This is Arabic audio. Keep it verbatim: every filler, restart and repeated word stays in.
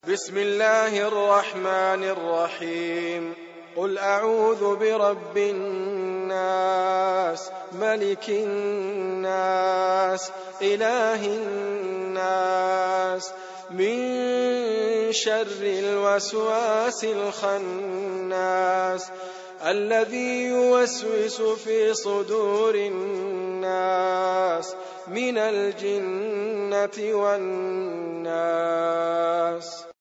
بسم الله الرحمن الرحيم. قل أعوذ برب الناس ملك الناس إله الناس من شر الوسواس الخناس الذي يوسوس في صدور الناس من الجنة والناس.